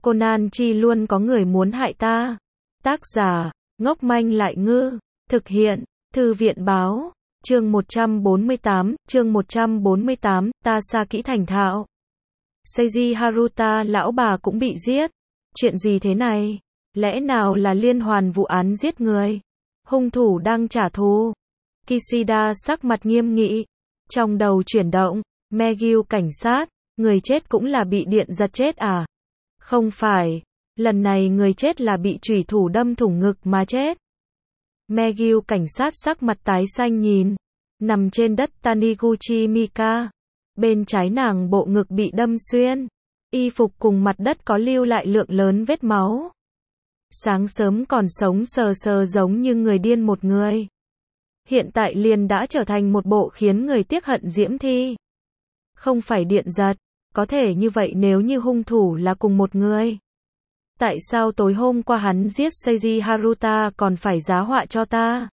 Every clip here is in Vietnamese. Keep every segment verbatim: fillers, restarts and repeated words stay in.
Conan chi luôn có người muốn hại ta. Tác giả, ngốc manh lại ngư. Thực hiện, Thư viện báo. Chương một trăm bốn mươi tám, chương một trăm bốn mươi tám, ta xa kỹ thành thạo. Seiji Haruta lão bà cũng bị giết. Chuyện gì thế này? Lẽ nào là liên hoàn vụ án giết người? Hung thủ đang trả thù. Kishida sắc mặt nghiêm nghị. Trong đầu chuyển động, Megyu cảnh sát, người chết cũng là bị điện giật chết à? Không phải, lần này người chết là bị chủy thủ đâm thủng ngực mà chết. Megyu cảnh sát sắc mặt tái xanh nhìn, nằm trên đất Taniguchi Mika. Bên trái nàng bộ ngực bị đâm xuyên, y phục cùng mặt đất có lưu lại lượng lớn vết máu. Sáng sớm còn sống sờ sờ giống như người điên một người. Hiện tại liền đã trở thành một bộ khiến người tiếc hận diễm thi. Không phải điện giật, có thể như vậy nếu như hung thủ là cùng một người. Tại sao tối hôm qua hắn giết Seiji Haruta còn phải giá họa cho ta?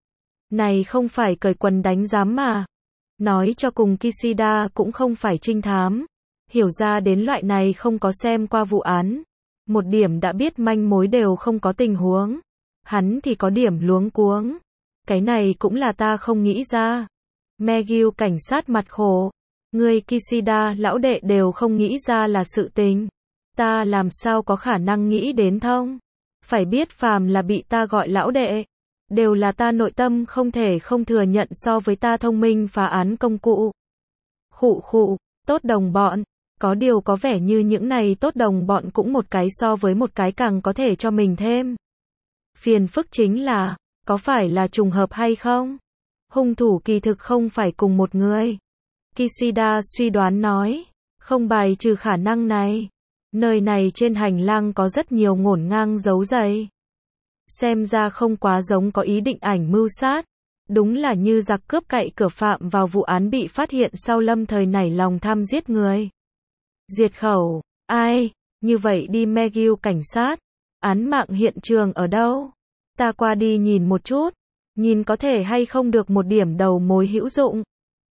Này không phải cởi quần đánh giám mà. Nói cho cùng Kishida cũng không phải trinh thám. Hiểu ra đến loại này không có xem qua vụ án. Một điểm đã biết manh mối đều không có tình huống. Hắn thì có điểm luống cuống. Cái này cũng là ta không nghĩ ra. Megyu cảnh sát mặt khổ. Người Kishida lão đệ đều không nghĩ ra là sự tình. Ta làm sao có khả năng nghĩ đến thông. Phải biết phàm là bị ta gọi lão đệ. Đều là ta nội tâm không thể không thừa nhận so với ta thông minh phá án công cụ. Khụ khụ, tốt đồng bọn. Có điều có vẻ như những này tốt đồng bọn cũng một cái so với một cái càng có thể cho mình thêm. Phiền phức chính là, có phải là trùng hợp hay không? Hung thủ kỳ thực không phải cùng một người. Kishida suy đoán nói, không bài trừ khả năng này. Nơi này trên hành lang có rất nhiều ngổn ngang dấu giày. Xem ra không quá giống có ý định ảnh mưu sát. Đúng là như giặc cướp cậy cửa phạm vào vụ án bị phát hiện sau lâm thời nảy lòng tham giết người. Diệt khẩu, ai? Như vậy đi Megyu cảnh sát. Án mạng hiện trường ở đâu? Ta qua đi nhìn một chút. Nhìn có thể hay không được một điểm đầu mối hữu dụng.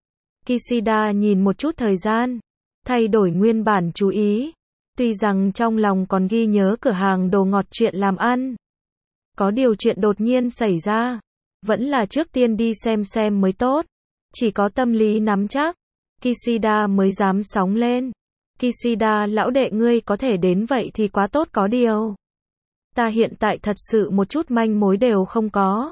Kishida nhìn một chút thời gian. Thay đổi nguyên bản chú ý. Tuy rằng trong lòng còn ghi nhớ cửa hàng đồ ngọt chuyện làm ăn. Có điều chuyện đột nhiên xảy ra. Vẫn là trước tiên đi xem xem mới tốt. Chỉ có tâm lý nắm chắc. Kishida mới dám sóng lên. Kishida lão đệ ngươi có thể đến vậy thì quá tốt có điều. Ta hiện tại thật sự một chút manh mối đều không có.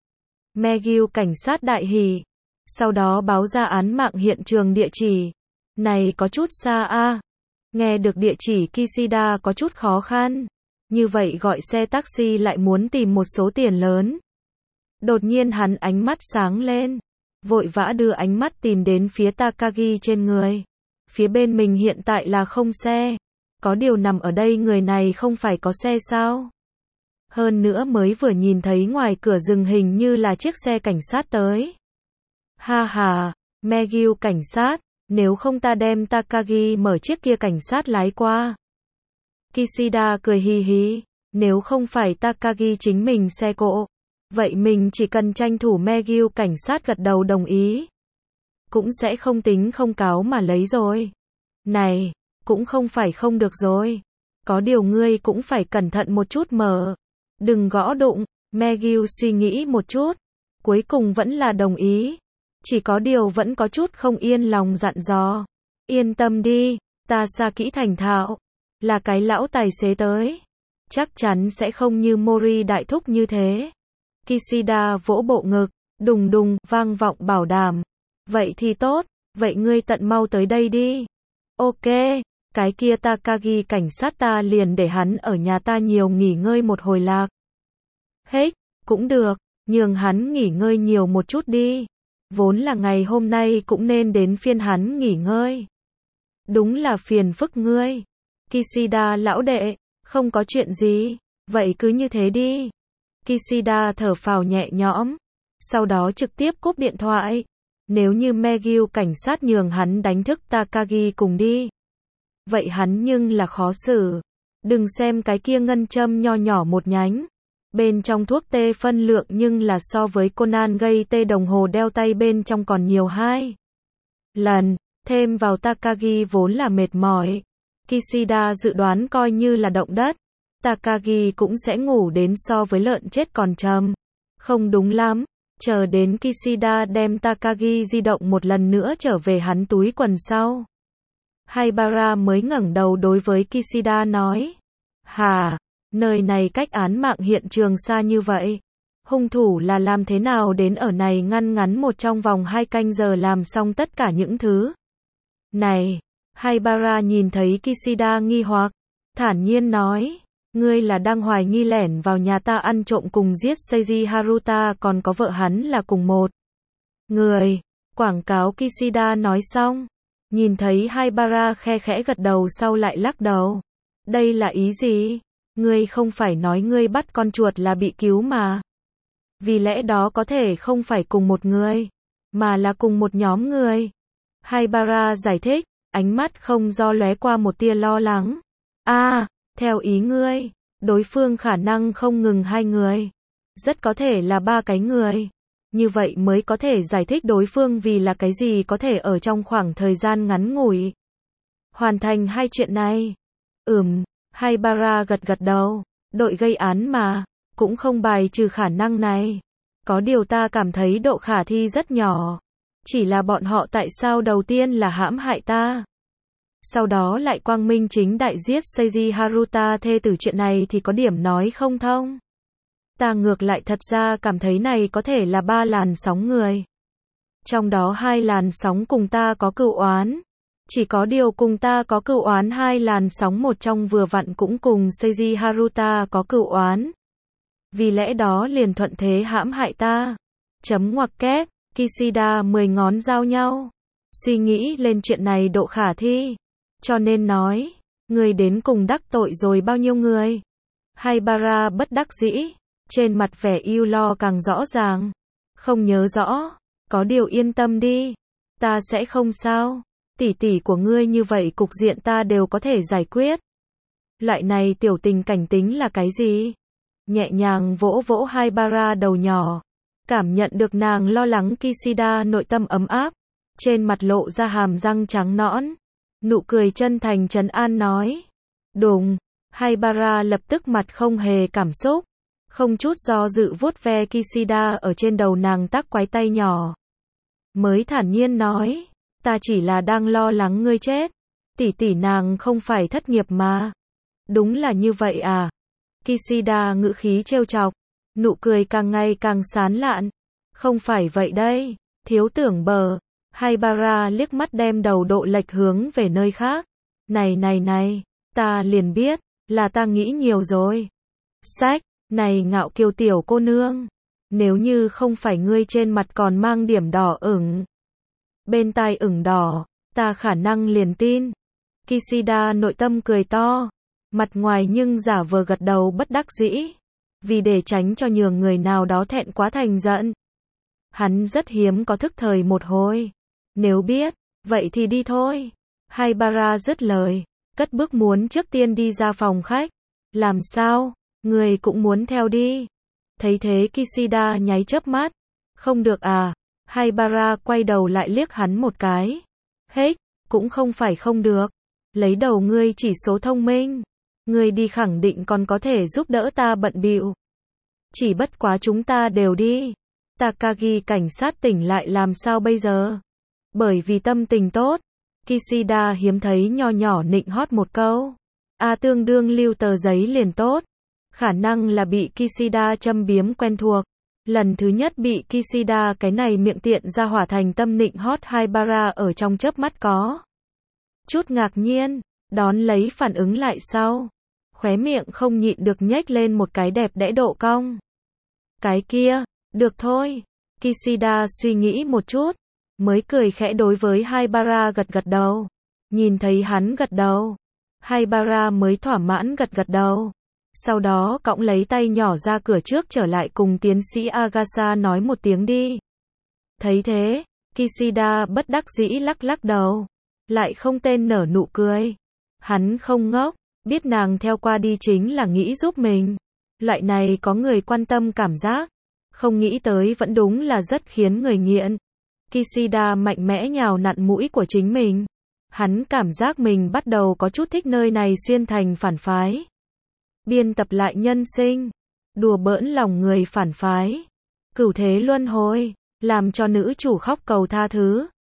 Megyu cảnh sát đại hỉ. Sau đó báo ra án mạng hiện trường địa chỉ. Này có chút xa a. Nghe được địa chỉ Kishida có chút khó khăn. Như vậy gọi xe taxi lại muốn tìm một số tiền lớn. Đột nhiên hắn ánh mắt sáng lên. Vội vã đưa ánh mắt tìm đến phía Takagi trên người. Phía bên mình hiện tại là không xe. Có điều nằm ở đây người này không phải có xe sao? Hơn nữa mới vừa nhìn thấy ngoài cửa dừng hình như là chiếc xe cảnh sát tới. Ha ha, Megyu cảnh sát, nếu không ta đem Takagi mở chiếc kia cảnh sát lái qua. Kishida cười hì hì, nếu không phải Takagi chính mình xe cộ, vậy mình chỉ cần tranh thủ Megyu cảnh sát gật đầu đồng ý. Cũng sẽ không tính không cáo mà lấy rồi. Này, cũng không phải không được rồi. Có điều ngươi cũng phải cẩn thận một chút mở. Đừng gõ đụng, Megyu suy nghĩ một chút. Cuối cùng vẫn là đồng ý. Chỉ có điều vẫn có chút không yên lòng dặn dò. Yên tâm đi, ta xa kỹ thành thạo. Là cái lão tài xế tới. Chắc chắn sẽ không như Mori đại thúc như thế. Kishida vỗ bộ ngực, đùng đùng, vang vọng bảo đảm. Vậy thì tốt, vậy ngươi tận mau tới đây đi. Ok, cái kia Takagi cảnh sát ta liền để hắn ở nhà ta nhiều nghỉ ngơi một hồi lạc. Hết, cũng được, nhường hắn nghỉ ngơi nhiều một chút đi. Vốn là ngày hôm nay cũng nên đến phiên hắn nghỉ ngơi. Đúng là phiền phức ngươi. Kishida lão đệ, không có chuyện gì, vậy cứ như thế đi. Kishida thở phào nhẹ nhõm, sau đó trực tiếp cúp điện thoại. Nếu như Megyu cảnh sát nhường hắn đánh thức Takagi cùng đi. Vậy hắn nhưng là khó xử. Đừng xem cái kia ngân châm nho nhỏ một nhánh. Bên trong thuốc tê phân lượng nhưng là so với Conan gây tê đồng hồ đeo tay bên trong còn nhiều hai lần. Thêm vào Takagi vốn là mệt mỏi. Kishida dự đoán coi như là động đất, Takagi cũng sẽ ngủ đến so với lợn chết còn trầm. Không đúng lắm, chờ đến Kishida đem Takagi di động một lần nữa trở về hắn túi quần sau. Haibara mới ngẩng đầu đối với Kishida nói. Hả, nơi này cách án mạng hiện trường xa như vậy. Hung thủ là làm thế nào đến ở này ngăn ngắn một trong vòng hai canh giờ làm xong tất cả những thứ. Này, Haibara nhìn thấy Kishida nghi hoặc, thản nhiên nói. Ngươi là đang hoài nghi lẻn vào nhà ta ăn trộm cùng giết Seiji Haruta còn có vợ hắn là cùng một người. Quảng cáo Kishida nói xong. Nhìn thấy Haibara khe khẽ gật đầu sau lại lắc đầu. Đây là ý gì? Ngươi không phải nói ngươi bắt con chuột là bị cứu mà. Vì lẽ đó có thể không phải cùng một người, mà là cùng một nhóm người. Haibara giải thích, ánh mắt không do lóe qua một tia lo lắng. À, theo ý ngươi, đối phương khả năng không ngừng hai người. Rất có thể là ba cái người. Như vậy mới có thể giải thích đối phương vì là cái gì có thể ở trong khoảng thời gian ngắn ngủi hoàn thành hai chuyện này. Ừm, Haibara gật gật đầu, đội gây án mà, cũng không bài trừ khả năng này. Có điều ta cảm thấy độ khả thi rất nhỏ. Chỉ là bọn họ tại sao đầu tiên là hãm hại ta, sau đó lại quang minh chính đại giết Seiji Haruta thê tử, chuyện này thì có điểm nói không thông. Ta ngược lại thật ra cảm thấy này có thể là ba làn sóng người. Trong đó hai làn sóng cùng ta có cựu oán. Chỉ có điều cùng ta có cựu oán hai làn sóng một trong vừa vặn cũng cùng Seiji Haruta có cựu oán. Vì lẽ đó liền thuận thế hãm hại ta. Chấm ngoặc kép, Kishida mười ngón giao nhau. Suy nghĩ lên chuyện này độ khả thi. Cho nên nói, người đến cùng đắc tội rồi bao nhiêu người? Haibara bất đắc dĩ. Trên mặt vẻ ưu lo càng rõ ràng. Không nhớ rõ. Có điều yên tâm đi. Ta sẽ không sao. Tỷ tỷ của ngươi như vậy cục diện ta đều có thể giải quyết. Loại này tiểu tình cảnh tính là cái gì? Nhẹ nhàng vỗ vỗ Haibara đầu nhỏ. Cảm nhận được nàng lo lắng Kishida nội tâm ấm áp. Trên mặt lộ ra hàm răng trắng nõn. Nụ cười chân thành trấn an nói. Đùng. Haibara lập tức mặt không hề cảm xúc. Không chút do dự vuốt ve Kishida ở trên đầu nàng tắc quái tay nhỏ. Mới thản nhiên nói. Ta chỉ là đang lo lắng ngươi chết. Tỷ tỷ nàng không phải thất nghiệp mà. Đúng là như vậy à? Kishida ngữ khí trêu chọc. Nụ cười càng ngày càng sán lạn. Không phải vậy đây. Thiếu tưởng bờ. Haibara liếc mắt đem đầu độ lệch hướng về nơi khác. Này này này. Ta liền biết. Là ta nghĩ nhiều rồi. Sách. Này ngạo kiều tiểu cô nương. Nếu như không phải ngươi trên mặt còn mang điểm đỏ ửng. Bên tai ửng đỏ. Ta khả năng liền tin. Kishida nội tâm cười to. Mặt ngoài nhưng giả vờ gật đầu bất đắc dĩ. Vì để tránh cho nhường người nào đó thẹn quá thành giận. Hắn rất hiếm có thức thời một hồi. Nếu biết, vậy thì đi thôi. Haibara dứt lời. Cất bước muốn trước tiên đi ra phòng khách. Làm sao? Người cũng muốn theo đi. Thấy thế Kishida nháy chớp mắt. Không được à? Haibara quay đầu lại liếc hắn một cái. Hết, cũng không phải không được. Lấy đầu ngươi chỉ số thông minh. Ngươi đi khẳng định còn có thể giúp đỡ ta bận bịu. Chỉ bất quá chúng ta đều đi. Takagi cảnh sát tỉnh lại làm sao bây giờ? Bởi vì tâm tình tốt. Kishida hiếm thấy nho nhỏ nịnh hót một câu. A à, tương đương lưu tờ giấy liền tốt. Khả năng là bị Kishida châm biếm quen thuộc. Lần thứ nhất bị Kishida cái này miệng tiện ra hỏa thành tâm nịnh hót Haibara ở trong chớp mắt có chút ngạc nhiên, đón lấy phản ứng lại sau. Khóe miệng không nhịn được nhếch lên một cái đẹp đẽ độ cong. Cái kia, được thôi. Kishida suy nghĩ một chút, mới cười khẽ đối với Haibara gật gật đầu. Nhìn thấy hắn gật đầu, Haibara mới thỏa mãn gật gật đầu. Sau đó cõng lấy tay nhỏ ra cửa trước trở lại cùng tiến sĩ Agasa nói một tiếng đi. Thấy thế, Kishida bất đắc dĩ lắc lắc đầu. Lại không tên nở nụ cười. Hắn không ngốc, biết nàng theo qua đi chính là nghĩ giúp mình. Loại này có người quan tâm cảm giác. Không nghĩ tới vẫn đúng là rất khiến người nghiện. Kishida mạnh mẽ nhào nặn mũi của chính mình. Hắn cảm giác mình bắt đầu có chút thích nơi này xuyên thành phản phái. Biên tập lại nhân sinh, đùa bỡn lòng người phản phái. Cửu thế luân hồi, làm cho nữ chủ khóc cầu tha thứ.